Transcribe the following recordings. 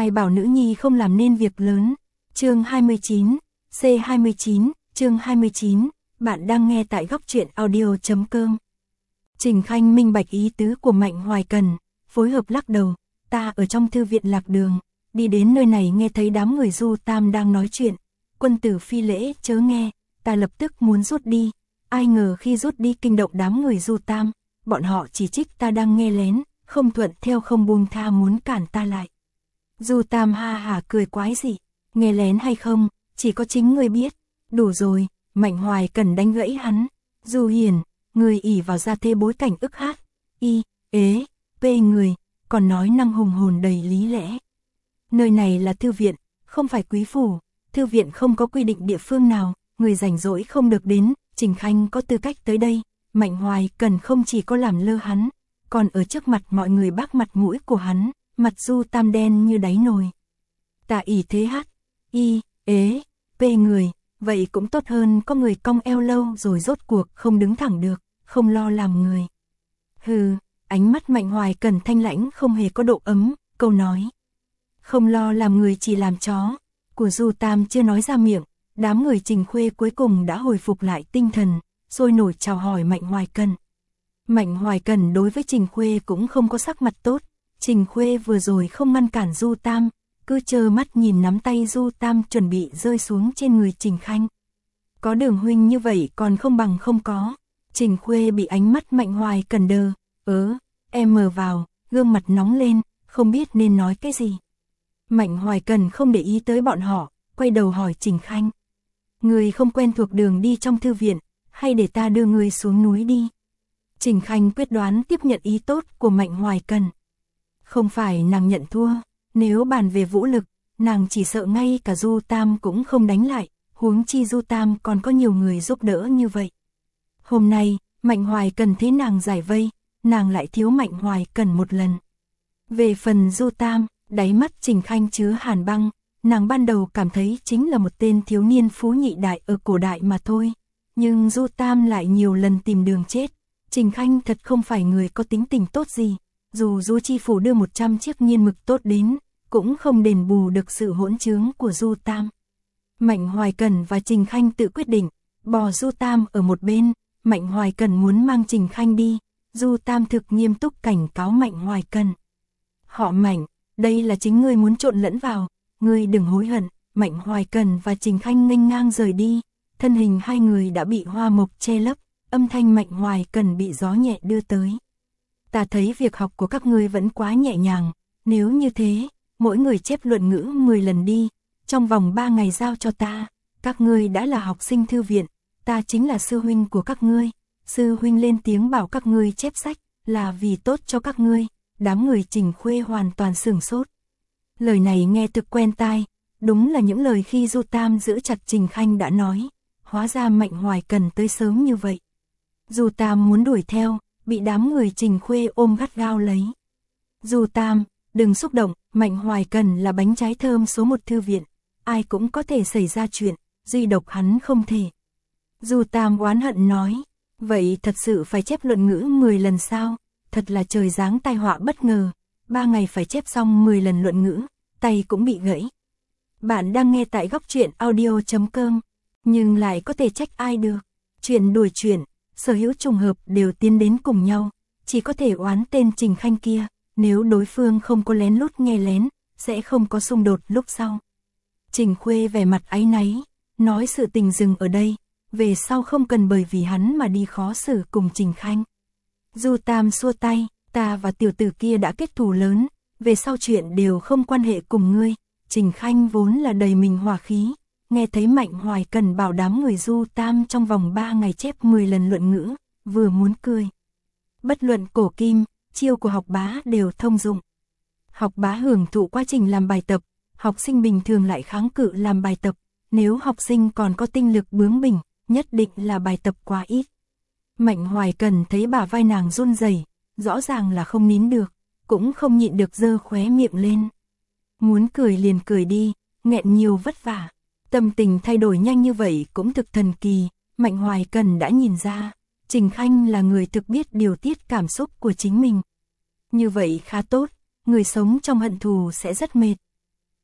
Ai bảo nữ nhi không làm nên việc lớn. Chương 29, C29, chương 29, bạn đang nghe tại góc truyện audio.com. Trình Khanh minh bạch ý tứ của Mạnh Hoài Cần, phối hợp lắc đầu, ta ở trong thư viện lạc đường, đi đến nơi này nghe thấy đám người Du Tam đang nói chuyện, quân tử phi lễ chớ nghe, ta lập tức muốn rút đi, ai ngờ khi rút đi kinh động đám người Du Tam, bọn họ chỉ trích ta đang nghe lén, không thuận theo không buông tha muốn cản ta lại. Du Tam ha hả cười quái dị, nghe lén hay không, chỉ có chính ngươi biết, đủ rồi, Mạnh Hoài Cần đánh gãy hắn, Du Hiền, người ỷ vào gia thê bối cảnh ức hát, y, ế, p người, còn nói năng hùng hồn đầy lý lẽ. Nơi này là thư viện, không phải quý phủ, thư viện không có quy định địa phương nào, người rảnh rỗi không được đến, Trình Khanh có tư cách tới đây, Mạnh Hoài Cần không chỉ có làm lơ hắn, còn ở trước mặt mọi người bác mặt mũi của hắn, mặt Du Tam đen như đáy nồi. Ta ỷ thế hát, y, ế, p người, vậy cũng tốt hơn có người cong eo lâu rồi rốt cuộc không đứng thẳng được, không lo làm người. Hừ, ánh mắt Mạnh Hoài Cần thanh lãnh không hề có độ ấm, câu nói. Không lo làm người chỉ làm chó, của Du Tam chưa nói ra miệng, đám người Trình Khuê cuối cùng đã hồi phục lại tinh thần, sôi nổi chào hỏi Mạnh Hoài Cần. Mạnh Hoài Cần đối với Trình Khuê cũng không có sắc mặt tốt, Trình Khuê vừa rồi không ngăn cản Du Tam, cứ trơ mắt nhìn nắm tay Du Tam chuẩn bị rơi xuống trên người Trình Khanh. Có Đường huynh như vậy còn không bằng không có. Trình Khuê bị ánh mắt Mạnh Hoài Cần đờ, em mờ vào, gương mặt nóng lên, không biết nên nói cái gì. Mạnh Hoài Cần không để ý tới bọn họ, quay đầu hỏi Trình Khanh. Người không quen thuộc đường đi trong thư viện, hay để ta đưa người xuống núi đi? Trình Khanh quyết đoán tiếp nhận ý tốt của Mạnh Hoài Cần. Không phải nàng nhận thua, nếu bàn về vũ lực, nàng chỉ sợ ngay cả Du Tam cũng không đánh lại, huống chi Du Tam còn có nhiều người giúp đỡ như vậy. Hôm nay, Mạnh Hoài Cần thấy nàng giải vây, nàng lại thiếu Mạnh Hoài Cần một lần. Về phần Du Tam, đáy mắt Trình Khanh chứa hàn băng, nàng ban đầu cảm thấy chính là một tên thiếu niên phú nhị đại ở cổ đại mà thôi. Nhưng Du Tam lại nhiều lần tìm đường chết, Trình Khanh thật không phải người có tính tình tốt gì. Dù Du Chi Phủ đưa 100 chiếc nghiên mực tốt đến, cũng không đền bù được sự hỗn trướng của Du Tam. Mạnh Hoài Cần và Trình Khanh tự quyết định, bỏ Du Tam ở một bên, Mạnh Hoài Cần muốn mang Trình Khanh đi, Du Tam thực nghiêm túc cảnh cáo Mạnh Hoài Cần. Họ Mạnh, đây là chính ngươi muốn trộn lẫn vào, ngươi đừng hối hận. Mạnh Hoài Cần và Trình Khanh nghênh ngang rời đi, thân hình hai người đã bị hoa mộc che lấp, âm thanh Mạnh Hoài Cần bị gió nhẹ đưa tới. Ta thấy việc học của các ngươi vẫn quá nhẹ nhàng, nếu như thế, mỗi người chép luận ngữ 10 lần đi, trong vòng 3 ngày giao cho ta, các ngươi đã là học sinh thư viện, ta chính là sư huynh của các ngươi, sư huynh lên tiếng bảo các ngươi chép sách, là vì tốt cho các ngươi, đám người Trình Khuê hoàn toàn sửng sốt. Lời này nghe thực quen tai, đúng là những lời khi Du Tam giữ chặt Trình Khanh đã nói, hóa ra Mạnh Hoài Cần tới sớm như vậy. Du Tam muốn đuổi theo, bị đám người Trình Khuê ôm gắt gao lấy. Du Tam, đừng xúc động, Mạnh Hoài Cần là bánh trái thơm số 1 thư viện, ai cũng có thể xảy ra chuyện, duy độc hắn không thể. Du Tam oán hận nói, vậy thật sự phải chép luận ngữ 10 lần sao? Thật là trời giáng tai họa bất ngờ, 3 ngày phải chép xong 10 lần luận ngữ, tay cũng bị gãy. Bạn đang nghe tại góc truyện audio.com, nhưng lại có thể trách ai được, chuyện đuổi chuyện. Sở hữu trùng hợp đều tiến đến cùng nhau, chỉ có thể oán tên Trình Khanh kia, nếu đối phương không có lén lút nghe lén, sẽ không có xung đột lúc sau. Trình Khuê vẻ mặt áy náy, nói sự tình dừng ở đây, về sau không cần bởi vì hắn mà đi khó xử cùng Trình Khanh. Du Tam xua tay, ta và tiểu tử kia đã kết thù lớn, về sau chuyện đều không quan hệ cùng ngươi. Trình Khanh vốn là đầy mình hỏa khí, nghe thấy Mạnh Hoài Cần bảo đám người Du Tam trong vòng 3 ngày chép 10 lần luận ngữ, vừa muốn cười. Bất luận cổ kim, chiêu của học bá đều thông dụng. Học bá hưởng thụ quá trình làm bài tập, học sinh bình thường lại kháng cự làm bài tập, nếu học sinh còn có tinh lực bướng bỉnh, nhất định là bài tập quá ít. Mạnh Hoài Cần thấy bả vai nàng run rẩy, rõ ràng là không nín được, cũng không nhịn được giơ khóe miệng lên. Muốn cười liền cười đi, nghẹn nhiều vất vả. Tâm tình thay đổi nhanh như vậy cũng thực thần kỳ, Mạnh Hoài Cần đã nhìn ra, Trình Khanh là người thực biết điều tiết cảm xúc của chính mình. Như vậy khá tốt, người sống trong hận thù sẽ rất mệt.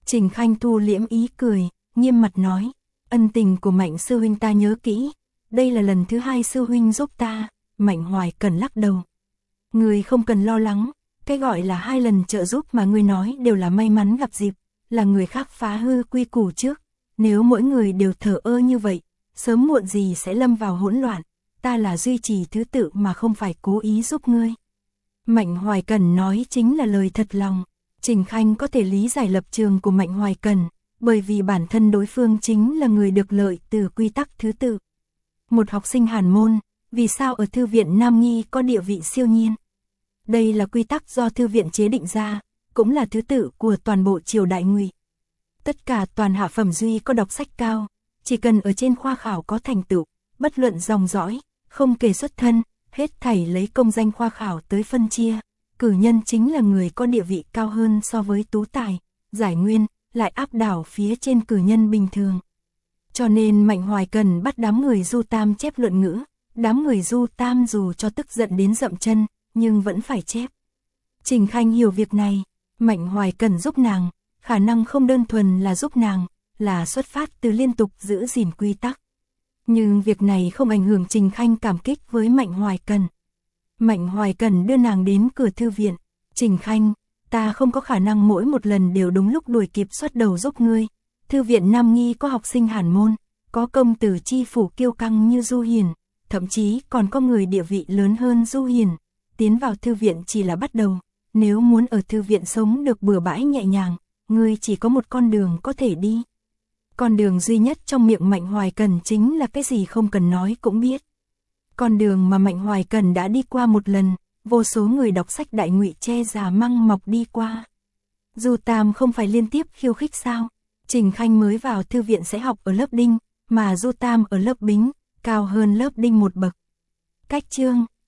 Trình Khanh thu liễm ý cười, nghiêm mặt nói, ân tình của Mạnh sư huynh ta nhớ kỹ, đây là lần thứ 2 sư huynh giúp ta. Mạnh Hoài Cần lắc đầu. Ngươi không cần lo lắng, cái gọi là 2 lần trợ giúp mà ngươi nói đều là may mắn gặp dịp, là người khác phá hư quy củ trước, nếu mỗi người đều thờ ơ như vậy, sớm muộn gì sẽ lâm vào hỗn loạn, ta là duy trì thứ tự mà không phải cố ý giúp ngươi. Mạnh Hoài Cần nói chính là lời thật lòng. Trình Khanh có thể lý giải lập trường của Mạnh Hoài Cần, bởi vì bản thân đối phương chính là người được lợi từ quy tắc thứ tự. Một học sinh hàn môn, vì sao ở thư viện Nam Nghi có địa vị siêu nhiên? Đây là quy tắc do thư viện chế định ra, cũng là thứ tự của toàn bộ triều đại Ngụy. Tất cả toàn hạ phẩm duy có đọc sách cao, chỉ cần ở trên khoa khảo có thành tựu, bất luận dòng dõi, không kể xuất thân, hết thảy lấy công danh khoa khảo tới phân chia. Cử nhân chính là người có địa vị cao hơn so với tú tài, giải nguyên, lại áp đảo phía trên cử nhân bình thường. Cho nên Mạnh Hoài Cần bắt đám người Du Tam chép luận ngữ, đám người Du Tam dù cho tức giận đến dậm chân, nhưng vẫn phải chép. Trình Khanh hiểu việc này, Mạnh Hoài Cần giúp nàng, khả năng không đơn thuần là giúp nàng, là xuất phát từ liên tục giữ gìn quy tắc. Nhưng việc này không ảnh hưởng Trình Khanh cảm kích với Mạnh Hoài Cần. Mạnh Hoài Cần đưa nàng đến cửa thư viện. Trình Khanh, ta không có khả năng mỗi một lần đều đúng lúc đuổi kịp xuất đầu giúp ngươi. Thư viện Nam Nghi có học sinh hàn môn, có công tử chi phủ kiêu căng như Du Hiền, thậm chí còn có người địa vị lớn hơn Du Hiền. Tiến vào thư viện chỉ là bắt đầu, nếu muốn ở thư viện sống được bừa bãi nhẹ nhàng, ngươi chỉ có một con đường có thể đi. Con đường duy nhất trong miệng Mạnh Hoài Cần chính là cái gì không cần nói cũng biết. Con đường mà Mạnh Hoài Cần đã đi qua một lần, vô số người đọc sách đại Ngụy che già măng mọc đi qua. Du Tam không phải liên tiếp khiêu khích sao? Trình Khanh mới vào thư viện sẽ học ở lớp Đinh, mà Du Tam ở lớp Bính, cao hơn lớp Đinh một bậc. Cách chương